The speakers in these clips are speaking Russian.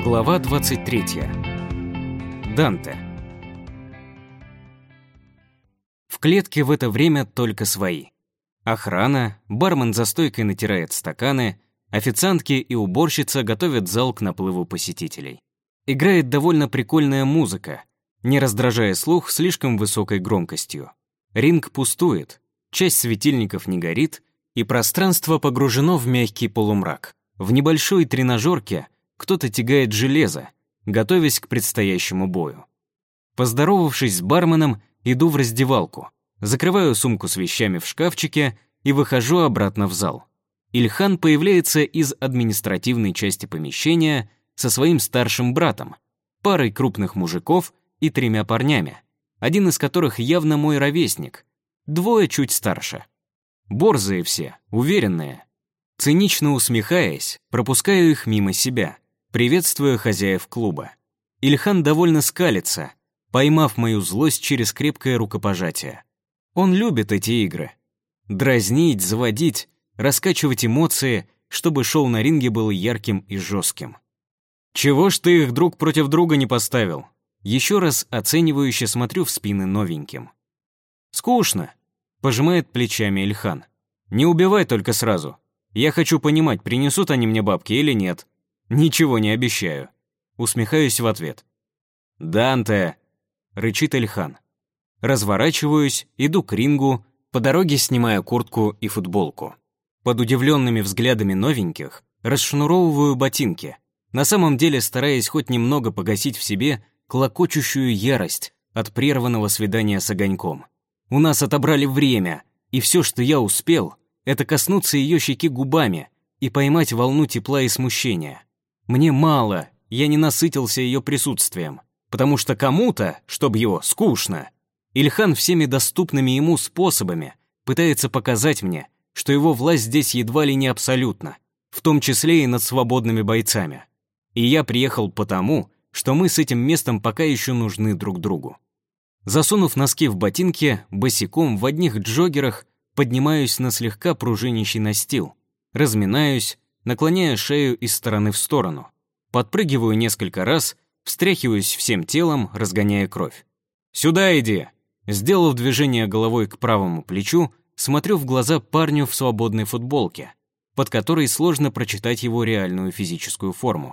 Глава 23. Данте. В клетке в это время только свои. Охрана, бармен за стойкой натирает стаканы, официантки и уборщица готовят зал к наплыву посетителей. Играет довольно прикольная музыка, не раздражая слух слишком высокой громкостью. Ринг пустует, часть светильников не горит, и пространство погружено в мягкий полумрак. В небольшой тренажерке кто-то тягает железо, готовясь к предстоящему бою. Поздоровавшись с барменом, иду в раздевалку, закрываю сумку с вещами в шкафчике и выхожу обратно в зал. Ильхан появляется из административной части помещения со своим старшим братом, парой крупных мужиков и 3 парнями, один из которых явно мой ровесник, 2 чуть старше. Борзые все, уверенные. Цинично усмехаясь, пропускаю их мимо себя, приветствуя хозяев клуба. Ильхан довольно скалится, поймав мою злость через крепкое рукопожатие. Он любит эти игры. Дразнить, заводить, раскачивать эмоции, чтобы шоу на ринге было ярким и жестким. «Чего ж ты их друг против друга не поставил?» Еще раз оценивающе смотрю в спины новеньким. «Скучно», — пожимает плечами Ильхан. «Не убивай только сразу. Я хочу понимать, принесут они мне бабки или нет. Ничего не обещаю». Усмехаюсь в ответ. «Данте!» — рычит Ильхан. Разворачиваюсь, иду к рингу, по дороге снимаю куртку и футболку. Под удивленными взглядами новеньких расшнуровываю ботинки, на самом деле стараясь хоть немного погасить в себе клокочущую ярость от прерванного свидания с огоньком. У нас отобрали время, и все, что я успел, это коснуться ее щеки губами и поймать волну тепла и смущения. Мне мало, я не насытился ее присутствием, потому что кому-то, чтобы его, скучно. Ильхан всеми доступными ему способами пытается показать мне, что его власть здесь едва ли не абсолютна, в том числе и над свободными бойцами. И я приехал потому, что мы с этим местом пока еще нужны друг другу. Засунув носки в ботинки, босиком в одних джоггерах поднимаюсь на слегка пружинящий настил, разминаюсь, наклоняя шею из стороны в сторону, подпрыгиваю несколько раз, встряхиваюсь всем телом, разгоняя кровь. «Сюда иди!» Сделав движение головой к правому плечу, смотрю в глаза парню в свободной футболке, под которой сложно прочитать его реальную физическую форму.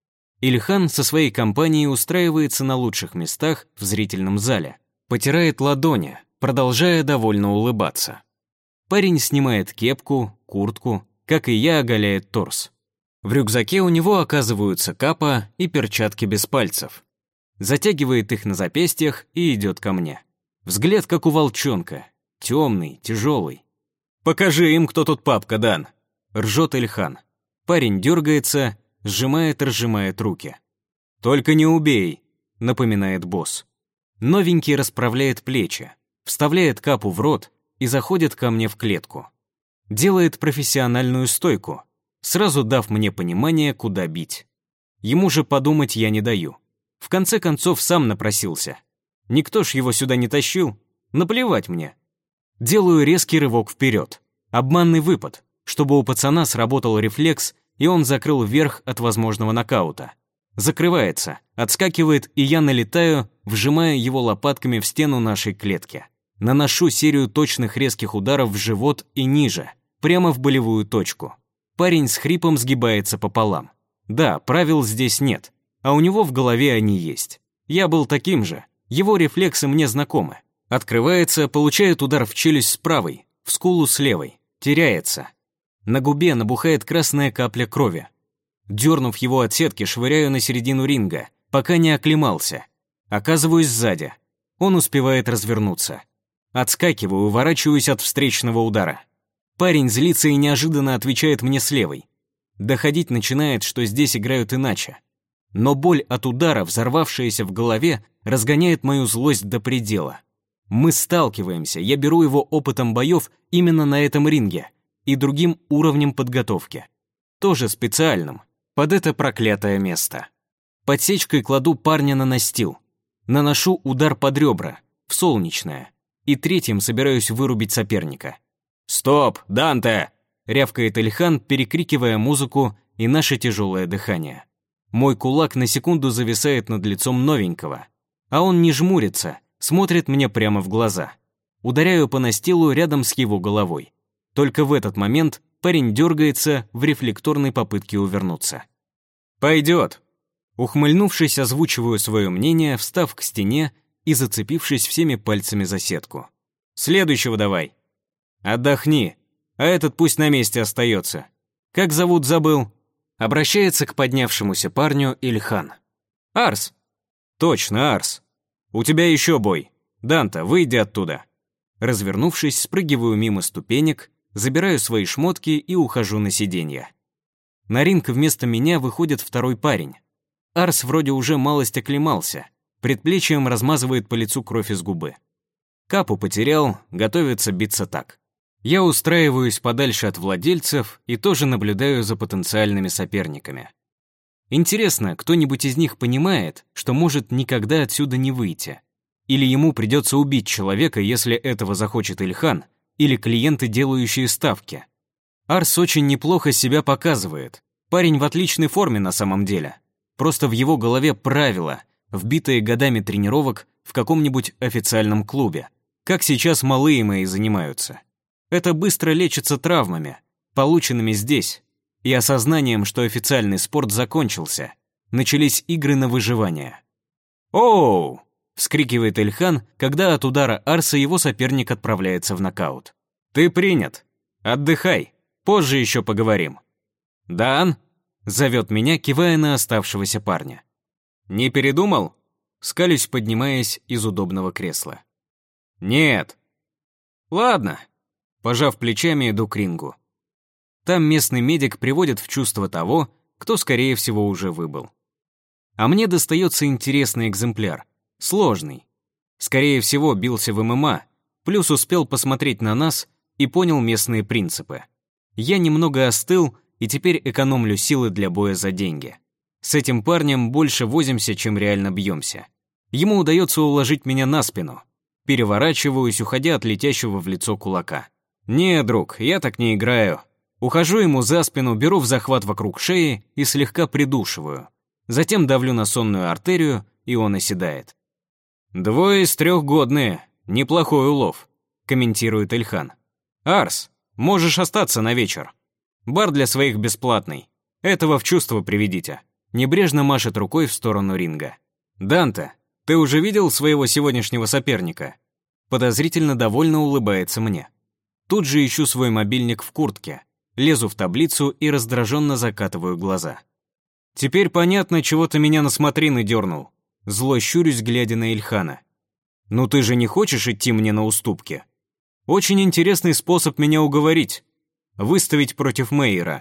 Ильхан со своей компанией устраивается на лучших местах в зрительном зале, потирает ладони, продолжая довольно улыбаться. Парень снимает кепку, куртку, как и я, оголяет торс. В рюкзаке у него оказываются капа и перчатки без пальцев. Затягивает их на запястьях и идет ко мне. Взгляд, как у волчонка, темный, тяжелый. «Покажи им, кто тут папка, Дан!» — ржет Ильхан. Парень дергается, сжимает-разжимает руки. «Только не убей!» — напоминает босс. Новенький расправляет плечи, вставляет капу в рот и заходит ко мне в клетку. Делает профессиональную стойку, сразу дав мне понимание, куда бить. Ему же подумать я не даю. В конце концов, сам напросился. Никто ж его сюда не тащил. Наплевать мне. Делаю резкий рывок вперед. Обманный выпад, чтобы у пацана сработал рефлекс, и он закрыл верх от возможного нокаута. Закрывается, отскакивает, и я налетаю, вжимая его лопатками в стену нашей клетки. Наношу серию точных резких ударов в живот и ниже, прямо в болевую точку. Парень с хрипом сгибается пополам. Да, правил здесь нет, а у него в голове они есть. Я был таким же, его рефлексы мне знакомы. Открывается, получает удар в челюсть с правой, в скулу с левой, теряется. На губе набухает красная капля крови. Дернув его от сетки, швыряю на середину ринга, пока не оклемался. Оказываюсь сзади. Он успевает развернуться. Отскакиваю, уворачиваюсь от встречного удара. Парень злится и неожиданно отвечает мне с левой. Доходить начинает, что здесь играют иначе. Но боль от удара, взорвавшаяся в голове, разгоняет мою злость до предела. Мы сталкиваемся, я беру его опытом боев именно на этом ринге и другим уровнем подготовки. Тоже специальным, под это проклятое место. Подсечкой кладу парня на настил. Наношу удар под ребра, в солнечное, и третьим собираюсь вырубить соперника. «Стоп, Данте!» — рявкает Ильхан, перекрикивая музыку и наше тяжелое дыхание. Мой кулак на секунду зависает над лицом новенького, а он не жмурится, смотрит мне прямо в глаза. Ударяю по настилу рядом с его головой. Только в этот момент парень дергается в рефлекторной попытке увернуться. «Пойдет!» Ухмыльнувшись, озвучиваю свое мнение, встав к стене и зацепившись всеми пальцами за сетку. «Следующего давай!» «Отдохни, а этот пусть на месте остается. Как зовут, забыл?» Обращается к поднявшемуся парню Ильхан. «Арс!» «Точно, Арс! У тебя еще бой. Данта, выйди оттуда!» Развернувшись, спрыгиваю мимо ступенек, забираю свои шмотки и ухожу на сиденье. На ринг вместо меня выходит второй парень. Арс вроде уже малость оклемался, предплечьем размазывает по лицу кровь из губы. Капу потерял, готовится биться так. Я устраиваюсь подальше от владельцев и тоже наблюдаю за потенциальными соперниками. Интересно, кто-нибудь из них понимает, что может никогда отсюда не выйти? Или ему придется убить человека, если этого захочет Ильхан, или клиенты, делающие ставки? Арс очень неплохо себя показывает. Парень в отличной форме на самом деле. Просто в его голове правила, вбитые годами тренировок в каком-нибудь официальном клубе. Как сейчас малые мои занимаются. Это быстро лечится травмами, полученными здесь, и осознанием, что официальный спорт закончился. Начались игры на выживание. «Оу!» — вскрикивает Ильхан, когда от удара Арса его соперник отправляется в нокаут. «Ты принят. Отдыхай. Позже еще поговорим». «Дан?» — зовет меня, кивая на оставшегося парня. «Не передумал?» — скалюсь, поднимаясь из удобного кресла. «Нет». «Ладно». Пожав плечами, иду к рингу. Там местный медик приводит в чувство того, кто, скорее всего, уже выбыл. А мне достается интересный экземпляр. Сложный. Скорее всего, бился в ММА, плюс успел посмотреть на нас и понял местные принципы. Я немного остыл и теперь экономлю силы для боя за деньги. С этим парнем больше возимся, чем реально бьемся. Ему удается уложить меня на спину. Переворачиваюсь, уходя от летящего в лицо кулака. «Не, друг, я так не играю». Ухожу ему за спину, беру в захват вокруг шеи и слегка придушиваю. Затем давлю на сонную артерию, и он оседает. 2 из 3 годные. Неплохой улов», — комментирует Ильхан. «Арс, можешь остаться на вечер. Бар для своих бесплатный. Этого в чувство приведите». Небрежно машет рукой в сторону ринга. «Данте, ты уже видел своего сегодняшнего соперника?» Подозрительно довольно улыбается мне. Тут же ищу свой мобильник в куртке, лезу в таблицу и раздраженно закатываю глаза. «Теперь понятно, чего ты меня на смотрины дернул». Зло щурюсь, глядя на Ильхана. «Ну ты же не хочешь идти мне на уступки? Очень интересный способ меня уговорить. Выставить против Мейера.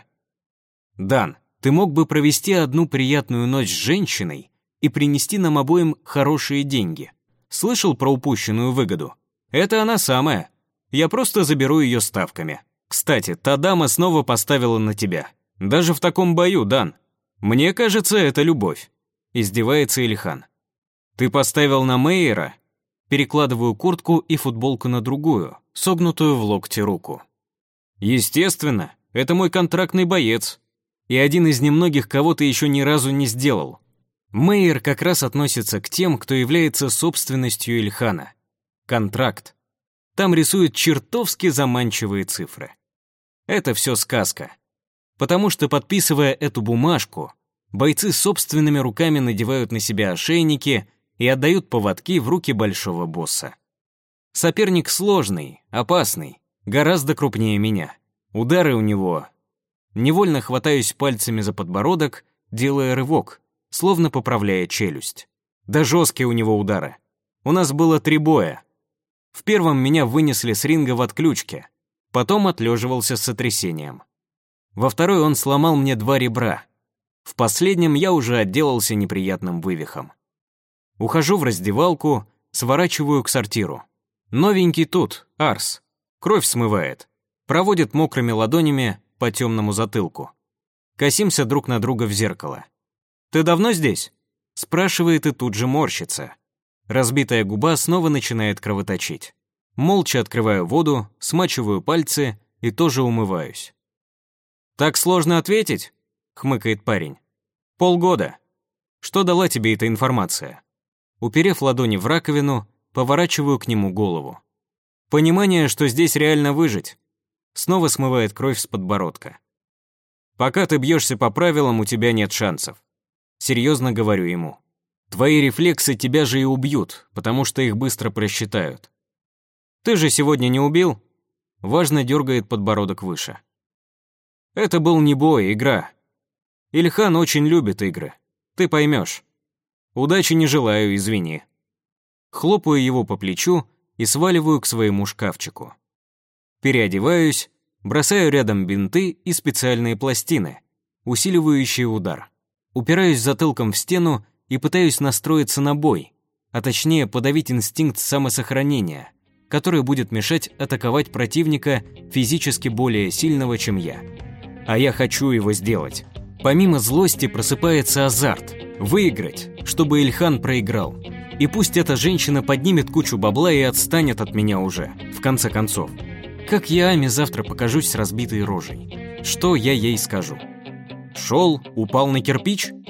Дан, ты мог бы провести одну приятную ночь с женщиной и принести нам обоим хорошие деньги. Слышал про упущенную выгоду? Это она самая. Я просто заберу ее ставками. Кстати, та дама снова поставила на тебя. Даже в таком бою, Дан. Мне кажется, это любовь». Издевается Ильхан. «Ты поставил на Мейера?» Перекладываю куртку и футболку на другую, согнутую в локте руку. «Естественно, это мой контрактный боец. И один из немногих, кого ты еще ни разу не сделал. Мейер как раз относится к тем, кто является собственностью Ильхана. Контракт. Там рисуют чертовски заманчивые цифры. Это все сказка. Потому что, подписывая эту бумажку, бойцы собственными руками надевают на себя ошейники и отдают поводки в руки большого босса. Соперник сложный, опасный, гораздо крупнее меня. Удары у него. Невольно хватаюсь пальцами за подбородок, делая рывок, словно поправляя челюсть. Да жесткие у него удары. У нас было 3 боя. В первом меня вынесли с ринга в отключке, потом отлеживался с сотрясением. Во второй он сломал мне 2 ребра. В последнем я уже отделался неприятным вывихом. Ухожу в раздевалку, сворачиваю к сортиру. Новенький тут, Арс. Кровь смывает. Проводит мокрыми ладонями по темному затылку. Косимся друг на друга в зеркало. «Ты давно здесь?» Спрашивает и тут же морщится. Разбитая губа снова начинает кровоточить. Молча открываю воду, смачиваю пальцы и тоже умываюсь. «Так сложно ответить?» — хмыкает парень. «Полгода. Что дала тебе эта информация? Уперев ладони в раковину, поворачиваю к нему голову. Понимание, что здесь реально выжить. Снова смывает кровь с подбородка. Пока ты бьешься по правилам, у тебя нет шансов. Серьезно говорю ему. Твои рефлексы тебя же и убьют, потому что их быстро просчитают. Ты же сегодня не убил? Важно дергает подбородок выше. Это был не бой, игра. Ильхан очень любит игры. Ты поймешь. Удачи не желаю, извини. Хлопаю его по плечу и сваливаю к своему шкафчику. Переодеваюсь, бросаю рядом бинты и специальные пластины, усиливающие удар. Упираюсь затылком в стену и пытаюсь настроиться на бой, а точнее подавить инстинкт самосохранения, который будет мешать атаковать противника физически более сильного, чем я. А я хочу его сделать. Помимо злости просыпается азарт – выиграть, чтобы Ильхан проиграл. И пусть эта женщина поднимет кучу бабла и отстанет от меня уже, в конце концов. Как я Аме завтра покажусь с разбитой рожей? Что я ей скажу? Шел, упал на кирпич?